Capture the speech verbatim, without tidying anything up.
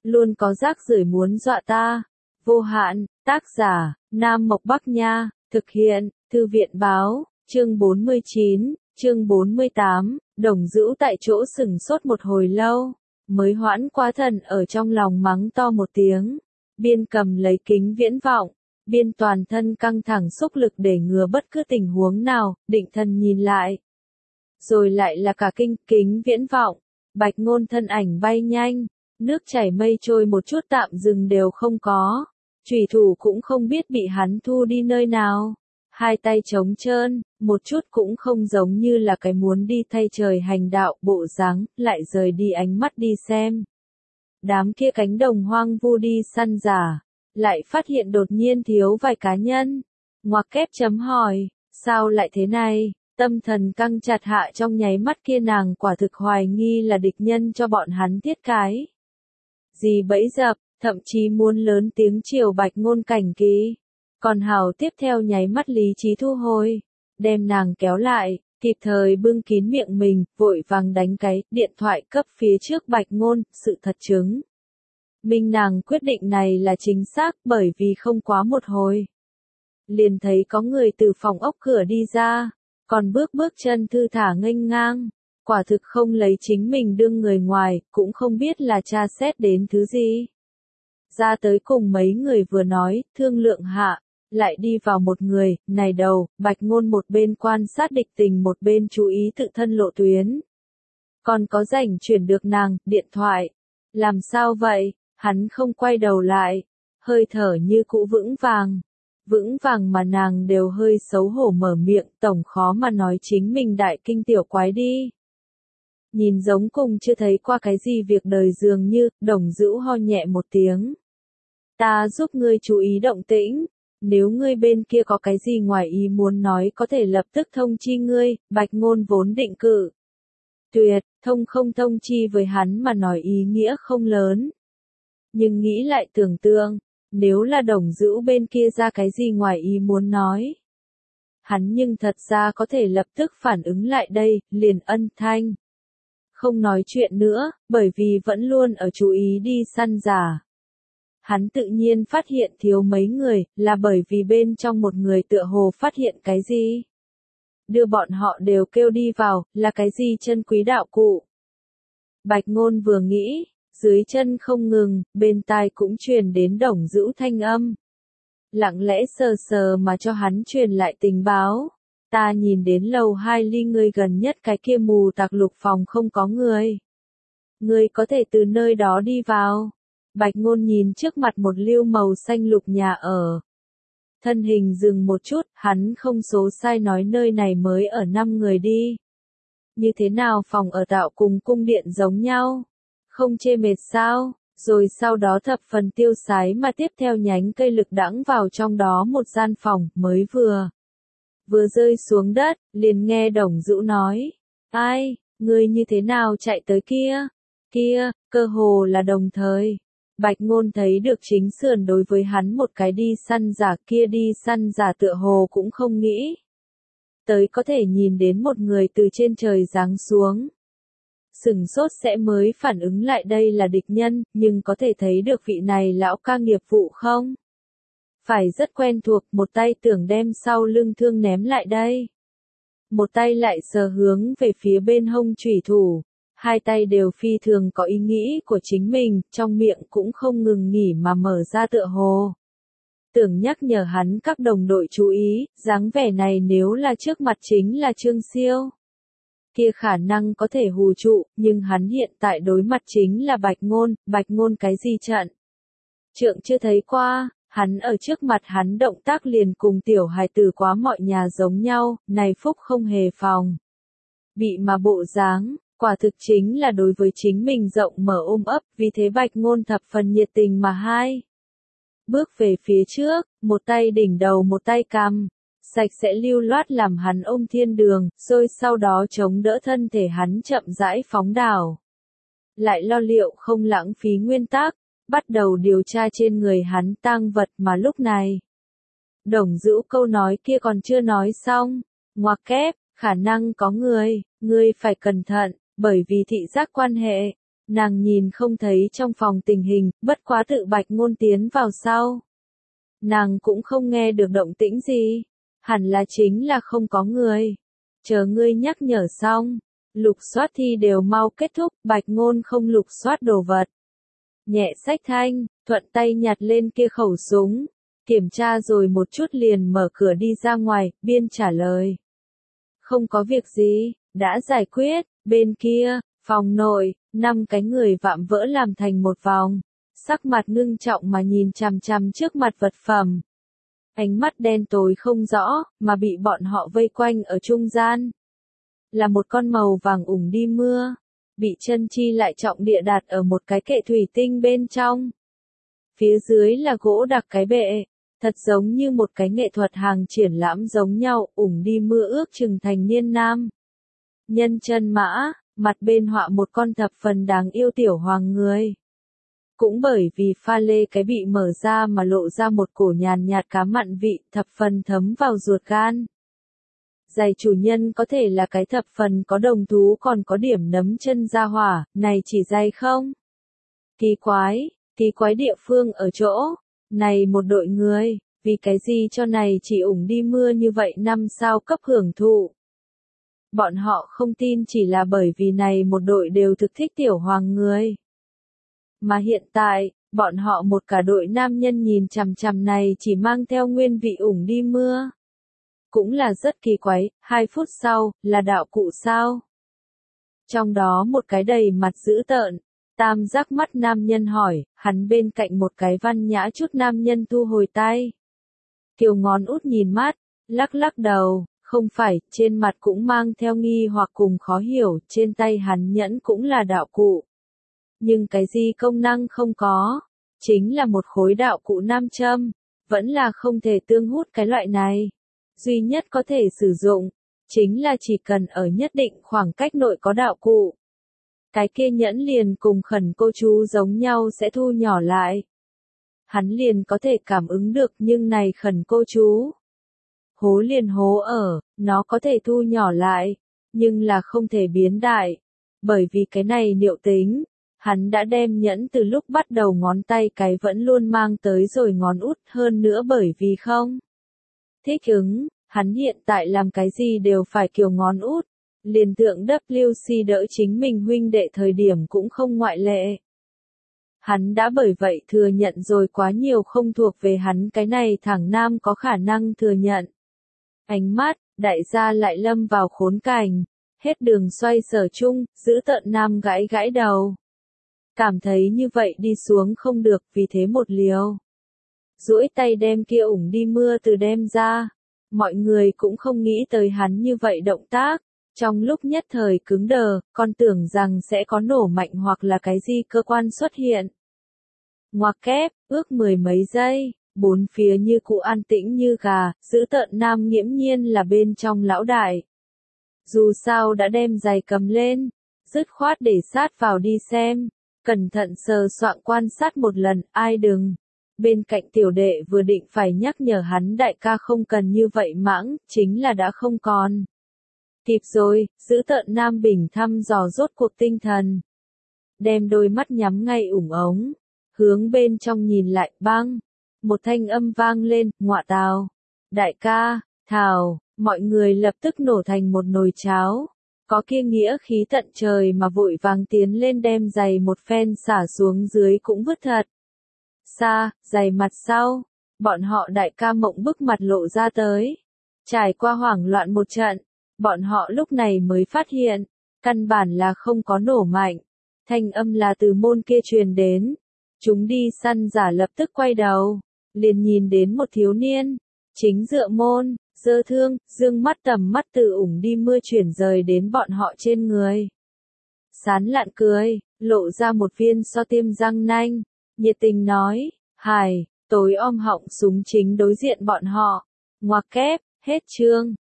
luôn có rác rưởi muốn dọa ta. Vô hạn, tác giả, Nam Mộc Bắc Nha, thực hiện, Thư viện Báo, chương bốn mươi chín, chương bốn mươi tám, Đồng Dữu tại chỗ sửng sốt một hồi lâu, mới hoãn qua thần ở trong lòng mắng to một tiếng, biên cầm lấy kính viễn vọng, biên toàn thân căng thẳng xúc lực để ngừa bất cứ tình huống nào, định thần nhìn lại. Rồi lại là cả kinh kính viễn vọng, Bạch Ngôn thân ảnh bay nhanh, nước chảy mây trôi một chút tạm dừng đều không có, chủy thủ cũng không biết bị hắn thu đi nơi nào, hai tay trống trơn, một chút cũng không giống như là cái muốn đi thay trời hành đạo bộ dáng, lại rời đi ánh mắt đi xem. Đám kia cánh đồng hoang vu đi săn giả, lại phát hiện đột nhiên thiếu vài cá nhân, ngoặc kép chấm hỏi, sao lại thế này? Tâm thần căng chặt hạ trong nháy mắt kia nàng quả thực hoài nghi là địch nhân cho bọn hắn thiết cái. Gì bẫy dập, thậm chí muốn lớn tiếng chiều Bạch Ngôn cảnh ký. Còn hào tiếp theo nháy mắt lý trí thu hồi, đem nàng kéo lại, kịp thời bưng kín miệng mình, vội vàng đánh cái điện thoại cấp phía trước Bạch Ngôn, sự thật chứng. Minh nàng quyết định này là chính xác bởi vì không quá một hồi. Liền thấy có người từ phòng ốc cửa đi ra. Còn bước bước chân thư thả nghênh ngang, quả thực không lấy chính mình đương người ngoài, cũng không biết là tra xét đến thứ gì. Ra tới cùng mấy người vừa nói, thương lượng hạ, lại đi vào một người, này đầu, Bạch Ngôn một bên quan sát địch tình một bên chú ý tự thân lộ tuyến. Còn có rảnh chuyển được nàng, điện thoại. Làm sao vậy? Hắn không quay đầu lại, hơi thở như cũ vững vàng. Vững vàng mà nàng đều hơi xấu hổ mở miệng, tổng khó mà nói chính mình đại kinh tiểu quái đi. Nhìn giống cùng chưa thấy qua cái gì việc đời dường như, Đồng Dữu ho nhẹ một tiếng. Ta giúp ngươi chú ý động tĩnh, nếu ngươi bên kia có cái gì ngoài ý muốn nói có thể lập tức thông chi ngươi, Bạch Ngôn vốn định cự. Tuyệt, thông không thông chi với hắn mà nói ý nghĩa không lớn. Nhưng nghĩ lại tưởng tượng. Nếu là Đồng Dữu bên kia ra cái gì ngoài ý muốn nói. Hắn nhưng thật ra có thể lập tức phản ứng lại đây, liền ân thanh. Không nói chuyện nữa, bởi vì vẫn luôn ở chú ý đi săn giả. Hắn tự nhiên phát hiện thiếu mấy người, là bởi vì bên trong một người tựa hồ phát hiện cái gì. Đưa bọn họ đều kêu đi vào, là cái gì chân quý đạo cụ. Bạch Ngôn vừa nghĩ. Dưới chân không ngừng, bên tai cũng truyền đến Đồng Dữu thanh âm. Lặng lẽ sờ sờ mà cho hắn truyền lại tình báo. Ta nhìn đến lầu hai ly ngươi gần nhất cái kia mù tạc lục phòng không có người. Ngươi có thể từ nơi đó đi vào. Bạch Ngôn nhìn trước mặt một liêu màu xanh lục nhà ở. Thân hình dừng một chút, hắn không số sai nói nơi này mới ở năm người đi. Như thế nào phòng ở tạo cùng cung điện giống nhau? Không chê mệt sao, rồi sau đó thập phần tiêu sái mà tiếp theo nhánh cây lực đãng vào trong đó một gian phòng, mới vừa. Vừa rơi xuống đất, liền nghe Đồng Dữu nói, ai, ngươi như thế nào chạy tới kia, kia, cơ hồ là đồng thời. Bạch Ngôn thấy được chính sườn đối với hắn một cái đi săn giả kia đi săn giả tựa hồ cũng không nghĩ. Tới có thể nhìn đến một người từ trên trời giáng xuống. Sửng sốt sẽ mới phản ứng lại đây là địch nhân, nhưng có thể thấy được vị này lão ca nghiệp vụ không? Phải rất quen thuộc, một tay tưởng đem sau lưng thương ném lại đây. Một tay lại sờ hướng về phía bên hông chủy thủ, hai tay đều phi thường có ý nghĩ của chính mình, trong miệng cũng không ngừng nghỉ mà mở ra tựa hồ. Tưởng nhắc nhở hắn các đồng đội chú ý, dáng vẻ này nếu là trước mặt chính là Trương Siêu. Kia khả năng có thể hù trụ, nhưng hắn hiện tại đối mặt chính là Bạch Ngôn, Bạch Ngôn cái gì trận? Trượng chưa thấy qua, hắn ở trước mặt hắn động tác liền cùng tiểu hài tử quá mọi nhà giống nhau, này phúc không hề phòng. Bị mà bộ dáng, quả thực chính là đối với chính mình rộng mở ôm ấp, vì thế Bạch Ngôn thập phần nhiệt tình mà hai. Bước về phía trước, một tay đỉnh đầu một tay cằm. Sạch sẽ lưu loát làm hắn ôm thiên đường, rồi sau đó chống đỡ thân thể hắn chậm rãi phóng đảo. Lại lo liệu không lãng phí nguyên tắc, bắt đầu điều tra trên người hắn tang vật mà lúc này. Đồng Dữu câu nói kia còn chưa nói xong, ngoặc kép, khả năng có người, ngươi phải cẩn thận, bởi vì thị giác quan hệ, Nàng nhìn không thấy trong phòng tình hình, bất quá tự Bạch Ngôn tiến vào sau. Nàng cũng không nghe được động tĩnh gì. Hẳn là chính là không có người. Chờ ngươi nhắc nhở xong. Lục soát thi đều mau kết thúc, Bạch Ngôn không lục soát đồ vật. Nhẹ xách thanh, thuận tay nhặt lên kia khẩu súng. Kiểm tra rồi một chút liền mở cửa đi ra ngoài, biên trả lời. Không có việc gì, đã giải quyết, bên kia, phòng nội, năm cái người vạm vỡ làm thành một vòng. Sắc mặt ngưng trọng mà nhìn chằm chằm trước mặt vật phẩm. Ánh mắt đen tối không rõ, mà bị bọn họ vây quanh ở trung gian. Là một con màu vàng ủng đi mưa. Bị chân chi lại trọng địa đặt ở một cái kệ thủy tinh bên trong. Phía dưới là gỗ đặc cái bệ. Thật giống như một cái nghệ thuật hàng triển lãm giống nhau, ủng đi mưa ước chừng thành niên nam. Nhân chân mã, mặt bên họa một con thập phần đáng yêu tiểu hoàng người. Cũng bởi vì pha lê cái bị mở ra mà lộ ra một cổ nhàn nhạt cá mặn vị thập phần thấm vào ruột gan. Giày chủ nhân có thể là cái thập phần có đồng thú còn có điểm nấm chân ra hỏa, này chỉ giày không? Kỳ quái, kỳ quái địa phương ở chỗ, này một đội người, vì cái gì cho này chỉ ủng đi mưa như vậy năm sao cấp hưởng thụ. Bọn họ không tin chỉ là bởi vì này một đội đều thực thích tiểu hoàng người. Mà hiện tại, bọn họ một cả đội nam nhân nhìn chằm chằm này chỉ mang theo nguyên vị ủng đi mưa. Cũng là rất kỳ quái, hai phút sau, là đạo cụ sao? Trong đó một cái đầy mặt dữ tợn, tam giác mắt nam nhân hỏi, hắn bên cạnh một cái văn nhã chút nam nhân thu hồi tay. Kiều ngón út nhìn mắt, lắc lắc đầu, không phải, trên mặt cũng mang theo nghi hoặc cùng khó hiểu, trên tay hắn nhẫn cũng là đạo cụ. Nhưng cái gì công năng không có, chính là một khối đạo cụ nam châm, vẫn là không thể tương hút cái loại này. Duy nhất có thể sử dụng, chính là chỉ cần ở nhất định khoảng cách nội có đạo cụ. Cái kia nhẫn liền cùng khẩn cô chú giống nhau sẽ thu nhỏ lại. Hắn liền có thể cảm ứng được nhưng này khẩn cô chú. Hố liền hố ở, nó có thể thu nhỏ lại, nhưng là không thể biến đại. Bởi vì cái này niệu tính, hắn đã đem nhẫn từ lúc bắt đầu ngón tay cái vẫn luôn mang tới rồi ngón út hơn nữa bởi vì không. Thích ứng, hắn hiện tại làm cái gì đều phải kiểu ngón út. Liền tượng W C đỡ chính mình huynh đệ thời điểm cũng không ngoại lệ. Hắn đã bởi vậy thừa nhận rồi quá nhiều không thuộc về hắn cái này thẳng nam có khả năng thừa nhận. Ánh mắt, đại gia lại lâm vào khốn cảnh. Hết đường xoay sở chung, giữ tợn nam gãi gãi đầu. Cảm thấy như vậy đi xuống không được vì thế một liều. Duỗi tay đem kia ủng đi mưa từ đem ra. Mọi người cũng không nghĩ tới hắn như vậy động tác. Trong lúc nhất thời cứng đờ, còn tưởng rằng sẽ có nổ mạnh hoặc là cái gì cơ quan xuất hiện. Ngoặc kép, ước mười mấy giây, bốn phía như cụ an tĩnh như gà, giữ tợn nam nghiễm nhiên là bên trong lão đại. Dù sao đã đem giày cầm lên, dứt khoát để sát vào đi xem, cẩn thận sờ soạng quan sát một lần, ai đừng. Bên cạnh tiểu đệ vừa định phải nhắc nhở hắn đại ca không cần như vậy mãng, chính là đã không còn. Kịp rồi, giữ tợn nam bình thăm dò rốt cuộc tinh thần. Đem đôi mắt nhắm ngay ủng ống, hướng bên trong nhìn lại băng. Một thanh âm vang lên, ngọa tào. Đại ca, thảo, mọi người lập tức nổ thành một nồi cháo. Có kia nghĩa khí tận trời mà vội vàng tiến lên đem giày một phen xả xuống dưới cũng vứt thật. Xa, giày mặt sau, bọn họ đại ca mộng bức mặt lộ ra tới. Trải qua hoảng loạn một trận. Bọn họ lúc này mới phát hiện, căn bản là không có nổ mạnh. Thanh âm là từ môn kia truyền đến. Chúng đi săn giả lập tức quay đầu, liền nhìn đến một thiếu niên, chính dựa môn, giơ thương, dương mắt tầm mắt từ ủng đi mưa chuyển rời đến bọn họ trên người. Sán lạn cười, lộ ra một viên so tiêm răng nanh, nhiệt tình nói, hài, tối om họng súng chính đối diện bọn họ. Ngoặc kép, hết chương.